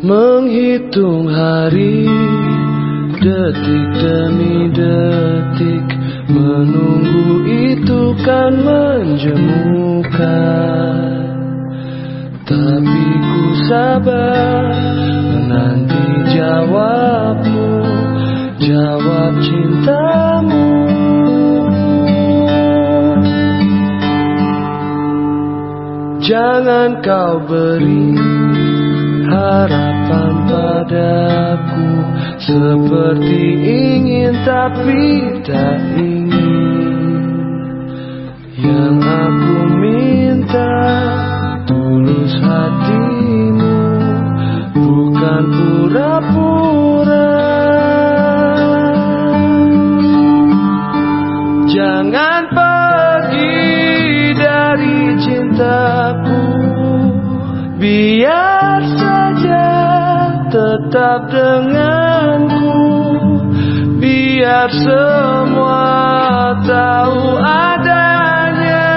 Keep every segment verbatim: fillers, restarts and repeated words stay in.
Menghitung hari, detik demi detik, menunggu itu kan menjemukan. Tapi ku sabar menanti jawabmu, jawab cintamu. Jangan kau beri harapan padaku, seperti ingin tapi tak ingin. Yang aku minta tulus hatimu, bukan pura-pura. Jangan pergi dari cintaku, biar saja tetap denganku, biar semua tahu adanya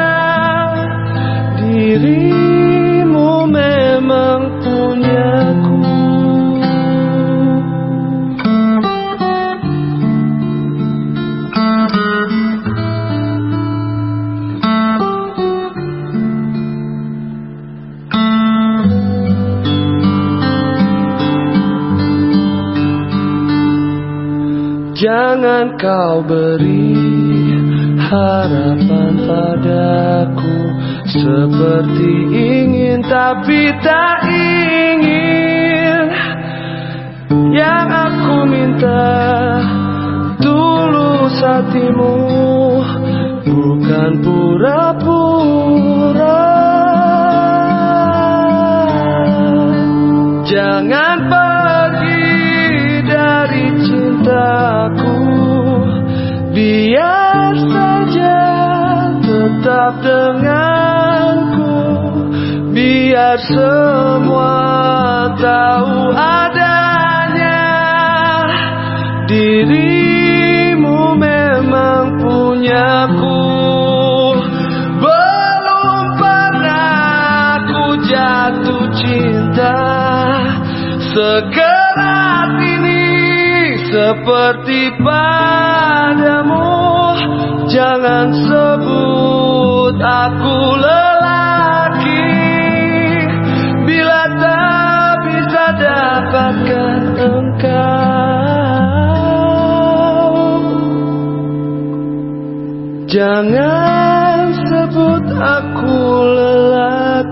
dirimu memang punyaku. Jangan kau beri harapan padaku, seperti ingin tapi tak ingin. Yang aku minta tulus hatimu, bukan pura-pura. Jangan pergi dari cintaku, biar saja tetap denganku, biar semua tahu adanya dirimu memang punyaku. Belum pernah ku jatuh cinta sekeras ini seperti padamu. Jangan sebut aku lelaki bila tak bisa dapatkan engkau. Jangan sebut aku lelaki